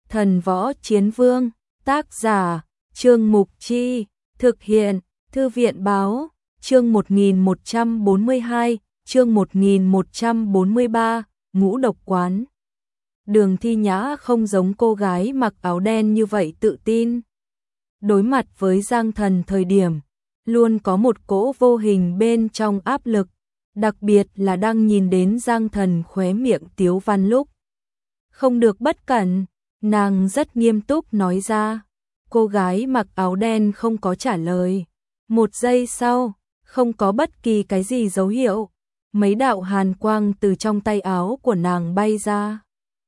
Thần Võ Chiến Vương, tác giả, Trương Mục Chi, thực hiện, Thư viện Báo, chương 1142, chương 1143, Ngũ Độc Quán. Đường Thi Nhã không giống cô gái mặc áo đen như vậy tự tin. Đối mặt với Giang Thần thời điểm, luôn có một cỗ vô hình bên trong áp lực, đặc biệt là đang nhìn đến Giang Thần khóe miệng tiếu văn lúc. Không được bất cẩn, nàng rất nghiêm túc nói ra. Cô gái mặc áo đen không có trả lời. Một giây sau, không có bất kỳ cái gì dấu hiệu. Mấy đạo hàn quang từ trong tay áo của nàng bay ra.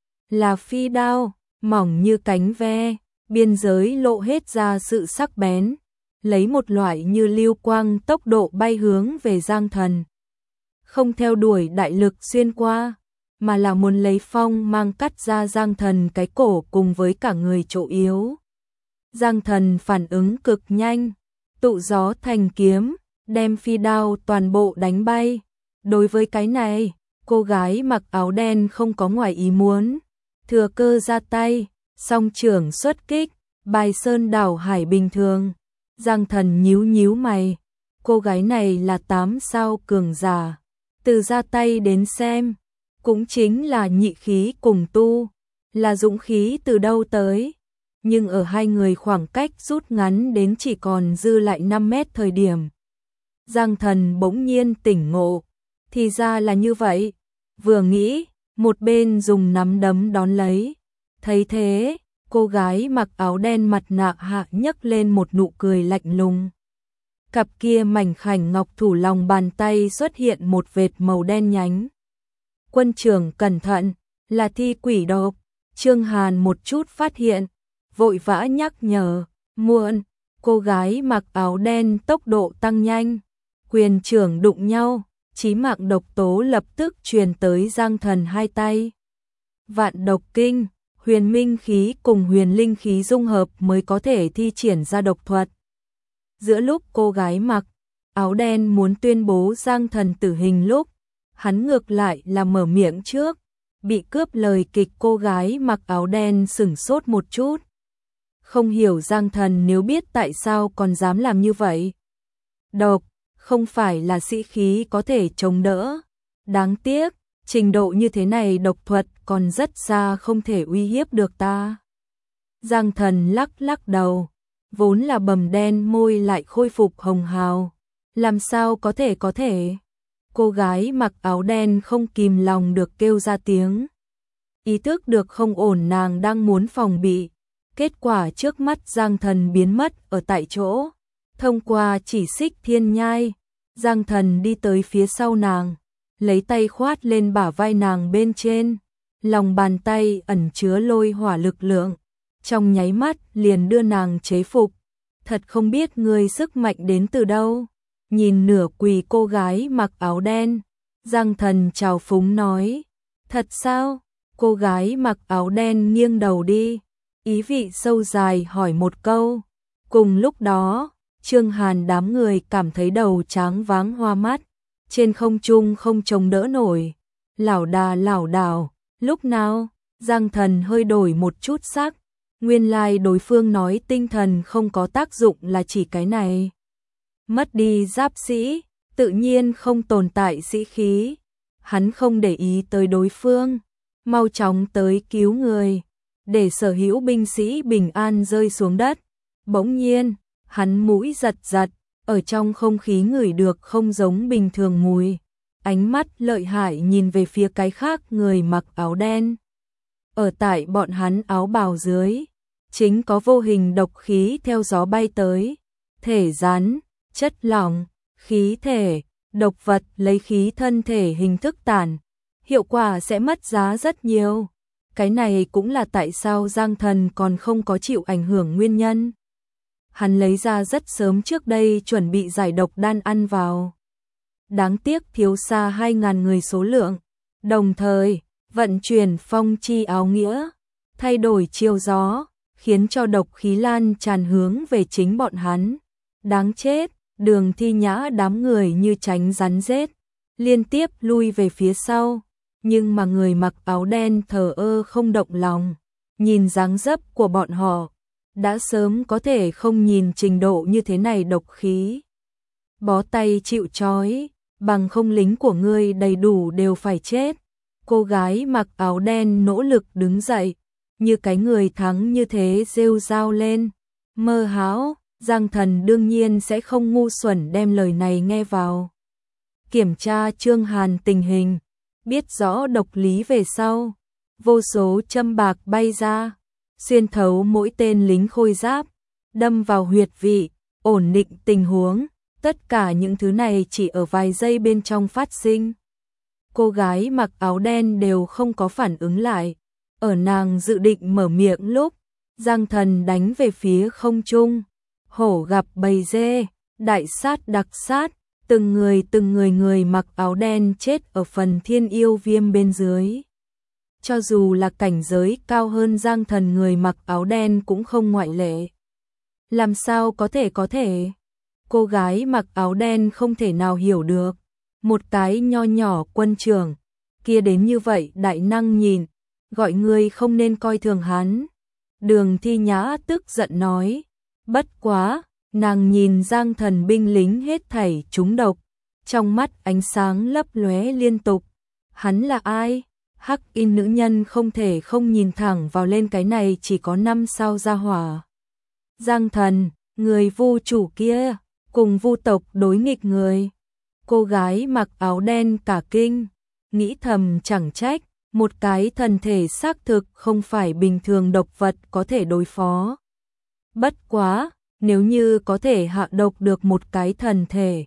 Là phi đao, mỏng như cánh ve, biên giới lộ hết ra sự sắc bén. Lấy một loại như lưu quang tốc độ bay hướng về Giang Thần. Không theo đuổi đại lực xuyên qua, mà là muốn lấy phong mang cắt ra Giang Thần cái cổ cùng với cả người chỗ yếu. Giang Thần phản ứng cực nhanh, tụ gió thành kiếm, đem phi đao toàn bộ đánh bay. Đối với cái này, cô gái mặc áo đen không có ngoài ý muốn, thừa cơ ra tay, song trưởng xuất kích, bài sơn đảo hải bình thường. Giang Thần nhíu nhíu mày, cô gái này là 8 sao cường giả, từ ra tay đến xem, cũng chính là nhị khí cùng tu, là dũng khí từ đâu tới. Nhưng ở hai người khoảng cách rút ngắn đến chỉ còn dư lại 5 mét thời điểm. Giang Thần bỗng nhiên tỉnh ngộ, thì ra là như vậy, vừa nghĩ, một bên dùng nắm đấm đón lấy. Thấy thế, cô gái mặc áo đen mặt nạ hạ nhấc lên một nụ cười lạnh lùng. Cặp kia mảnh khảnh ngọc thủ lòng bàn tay xuất hiện một vệt màu đen nhánh. Quân trưởng cẩn thận, là thi quỷ độc. Trương Hàn một chút phát hiện, vội vã nhắc nhở, muộn. Cô gái mặc áo đen tốc độ tăng nhanh, quyền trưởng đụng nhau, chí mạng độc tố lập tức truyền tới Giang Thần hai tay. Vạn độc kinh, huyền minh khí cùng huyền linh khí dung hợp mới có thể thi triển ra độc thuật. Giữa lúc cô gái mặc áo đen muốn tuyên bố Giang Thần tử hình lúc, hắn ngược lại là mở miệng trước, bị cướp lời kịch. Cô gái mặc áo đen sửng sốt một chút. Không hiểu Giang Thần nếu biết tại sao còn dám làm như vậy. Độc, không phải là sĩ khí có thể chống đỡ. Đáng tiếc, trình độ như thế này độc thuật còn rất xa không thể uy hiếp được ta. Giang Thần lắc lắc đầu, vốn là bầm đen môi lại khôi phục hồng hào. Làm sao có thể. Cô gái mặc áo đen không kìm lòng được kêu ra tiếng. Ý thức được không ổn, nàng đang muốn phòng bị. Kết quả trước mắt Giang Thần biến mất ở tại chỗ. Thông qua chỉ xích thiên nhai, Giang Thần đi tới phía sau nàng, lấy tay khoát lên bả vai nàng bên trên. Lòng bàn tay ẩn chứa lôi hỏa lực lượng, trong nháy mắt liền đưa nàng chế phục. Thật không biết ngươi sức mạnh đến từ đâu. Nhìn nửa quỳ cô gái mặc áo đen, Giang Thần trào phúng nói. Thật sao? Cô gái mặc áo đen nghiêng đầu đi, ý vị sâu dài hỏi một câu. Cùng lúc đó, Trương Hàn đám người cảm thấy đầu tráng váng hoa mắt, trên không trung không chống đỡ nổi, lảo đà lảo đảo. Lúc nào, Giang Thần hơi đổi một chút sắc, nguyên lai đối phương nói tinh thần không có tác dụng là chỉ cái này. Mất đi giáp sĩ, tự nhiên không tồn tại sĩ khí. Hắn không để ý tới đối phương, mau chóng tới cứu người, để sở hữu binh sĩ bình an rơi xuống đất. Bỗng nhiên, hắn mũi giật giật, ở trong không khí ngửi được không giống bình thường mùi. Ánh mắt lợi hại nhìn về phía cái khác người mặc áo đen. Ở tại bọn hắn áo bào dưới, chính có vô hình độc khí theo gió bay tới. Thể rắn, chất lỏng, khí thể, độc vật lấy khí thân thể hình thức tản, hiệu quả sẽ mất giá rất nhiều. Cái này cũng là tại sao Giang Thần còn không có chịu ảnh hưởng nguyên nhân. Hắn lấy ra rất sớm trước đây chuẩn bị giải độc đan ăn vào. Đáng tiếc thiếu xa 2.000 người số lượng, đồng thời vận chuyển phong chi áo nghĩa, thay đổi chiều gió, khiến cho độc khí lan tràn hướng về chính bọn hắn. Đáng chết, Đường Thi Nhã đám người như tránh rắn rết, liên tiếp lui về phía sau, nhưng mà người mặc áo đen thờ ơ không động lòng, nhìn dáng dấp của bọn họ, đã sớm có thể không nhìn trình độ như thế này độc khí. Bó tay chịu trói, bằng không lính của ngươi đầy đủ đều phải chết. Cô gái mặc áo đen nỗ lực đứng dậy, như cái người thắng như thế rêu rao lên. Mơ hão, Giang Thần đương nhiên sẽ không ngu xuẩn đem lời này nghe vào. Kiểm tra Trương Hàn tình hình, biết rõ độc lý về sau, vô số châm bạc bay ra, xuyên thấu mỗi tên lính khôi giáp, đâm vào huyệt vị, ổn định tình huống. Tất cả những thứ này chỉ ở vài giây bên trong phát sinh. Cô gái mặc áo đen đều không có phản ứng lại. Ở nàng dự định mở miệng lúc, Giang Thần đánh về phía không trung. Hổ gặp bầy dê, đại sát đặc sát, từng người mặc áo đen chết ở phần thiên yêu viêm bên dưới. Cho dù là cảnh giới cao hơn Giang Thần, người mặc áo đen cũng không ngoại lệ. Làm sao có thể? Cô gái mặc áo đen không thể nào hiểu được. Một cái nho nhỏ quân trưởng, kia đến như vậy đại năng nhìn, gọi người không nên coi thường hắn. Đường Thi Nhã tức giận nói, bất quá, nàng nhìn Giang Thần binh lính hết thảy trúng độc, trong mắt ánh sáng lấp lóe liên tục. Hắn là ai? Hắc Y nữ nhân không thể không nhìn thẳng vào lên cái này chỉ có 5 sao gia hỏa. Giang Thần, người Vu chủ kia, cùng Vu tộc đối nghịch người. Cô gái mặc áo đen cả kinh, nghĩ thầm chẳng trách, một cái thần thể xác thực không phải bình thường độc vật có thể đối phó. Bất quá, nếu như có thể hạ độc được một cái thần thể.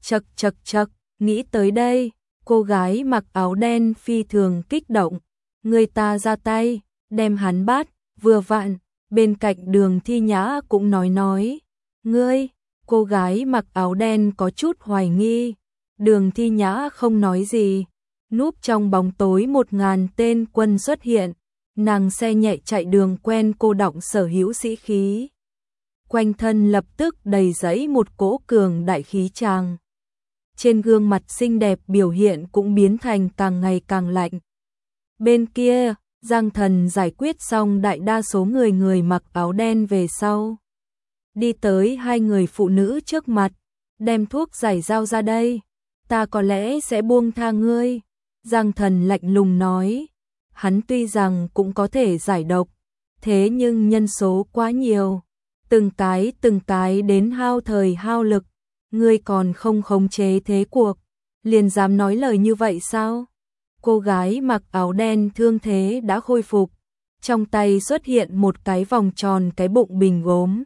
Chậc, nghĩ tới đây, cô gái mặc áo đen phi thường kích động. Người ta ra tay, đem hắn bắt, vừa vặn, bên cạnh Đường Thi Nhã cũng nói. Ngươi, cô gái mặc áo đen có chút hoài nghi. Đường Thi Nhã không nói gì, núp trong bóng tối 1000 tên quân xuất hiện, nàng xe nhẹ chạy đường quen cô đọng sở hữu sĩ khí. Quanh thân lập tức đầy dẫy một cỗ cường đại khí tràng. Trên gương mặt xinh đẹp biểu hiện cũng biến thành càng ngày càng lạnh. Bên kia, Giang Thần giải quyết xong đại đa số người mặc áo đen về sau. Đi tới 2 người phụ nữ trước mặt, đem thuốc giải dao ra đây. Ta có lẽ sẽ buông tha ngươi. Giang Thần lạnh lùng nói. Hắn tuy rằng cũng có thể giải độc, thế nhưng nhân số quá nhiều. Từng cái đến hao thời hao lực. Ngươi còn không khống chế thế cuộc, liền dám nói lời như vậy sao? Cô gái mặc áo đen thương thế đã khôi phục, trong tay xuất hiện một cái vòng tròn cái bụng bình gốm.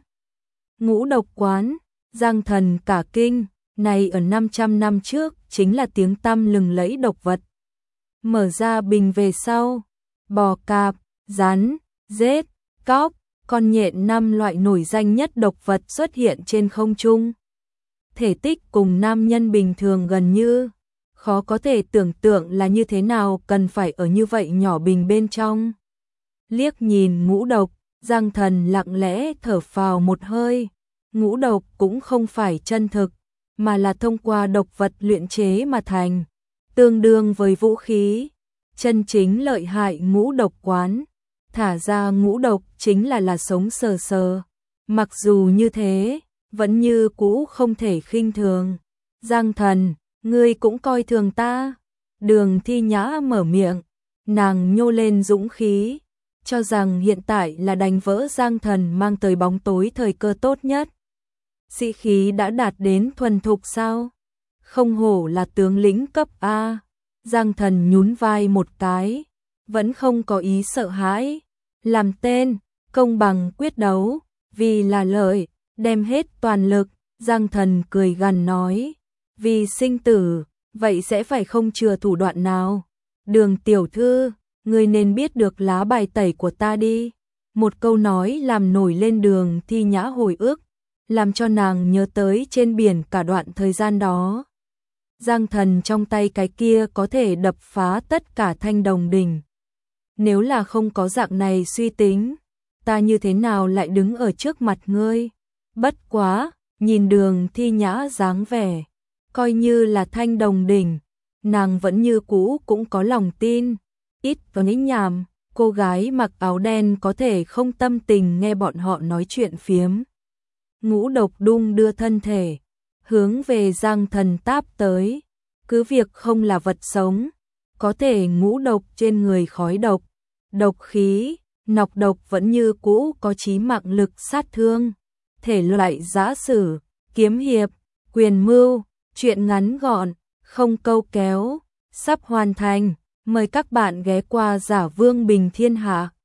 Ngũ độc quán, Giang Thần cả kinh, này ở 500 năm trước chính là tiếng tăm lừng lẫy độc vật. Mở ra bình về sau, bò cạp, rắn, rết, cóc, con nhện 5 loại nổi danh nhất độc vật xuất hiện trên không trung. Thể tích cùng nam nhân bình thường gần như, khó có thể tưởng tượng là như thế nào, cần phải ở như vậy nhỏ bình bên trong. Liếc nhìn ngũ độc, Giang Thần lặng lẽ thở phào một hơi. Ngũ độc cũng không phải chân thực, mà là thông qua độc vật luyện chế mà thành, tương đương với vũ khí. Chân chính lợi hại ngũ độc quán, thả ra ngũ độc chính là sống sờ sờ. Mặc dù như thế, vẫn như cũ không thể khinh thường. Giang Thần, ngươi cũng coi thường ta. Đường Thi Nhã mở miệng, nàng nhô lên dũng khí, cho rằng hiện tại là đánh vỡ Giang Thần mang tới bóng tối thời cơ tốt nhất. Sĩ khí đã đạt đến thuần thục sao? Không hổ là tướng lĩnh cấp A. Giang Thần nhún vai một cái, vẫn không có ý sợ hãi. Làm tên, công bằng quyết đấu, vì là lợi, đem hết toàn lực. Giang Thần cười gằn nói, vì sinh tử, vậy sẽ phải không chừa thủ đoạn nào. Đường tiểu thư, ngươi nên biết được lá bài tẩy của ta đi. Một câu nói làm nổi lên Đường Thi Nhã hồi ức, làm cho nàng nhớ tới trên biển cả đoạn thời gian đó. Giang Thần trong tay cái kia có thể đập phá tất cả Thanh Đồng Đỉnh. Nếu là không có dạng này suy tính, ta như thế nào lại đứng ở trước mặt ngươi? Bất quá, nhìn Đường Thi Nhã dáng vẻ, coi như là Thanh Đồng Đỉnh, nàng vẫn như cũ cũng có lòng tin. Ít có nói nhảm, cô gái mặc áo đen có thể không tâm tình nghe bọn họ nói chuyện phiếm. Ngũ Độc đung đưa thân thể, hướng về Giang Thần táp tới. Cứ việc không là vật sống, có thể ngũ độc trên người khói độc, độc khí, nọc độc vẫn như cũ có chí mạng lực sát thương. Thể loại giã sử, kiếm hiệp, quyền mưu, truyện ngắn gọn, không câu kéo, sắp hoàn thành. Mời các bạn ghé qua Giả Vương Bình Thiên Hạ.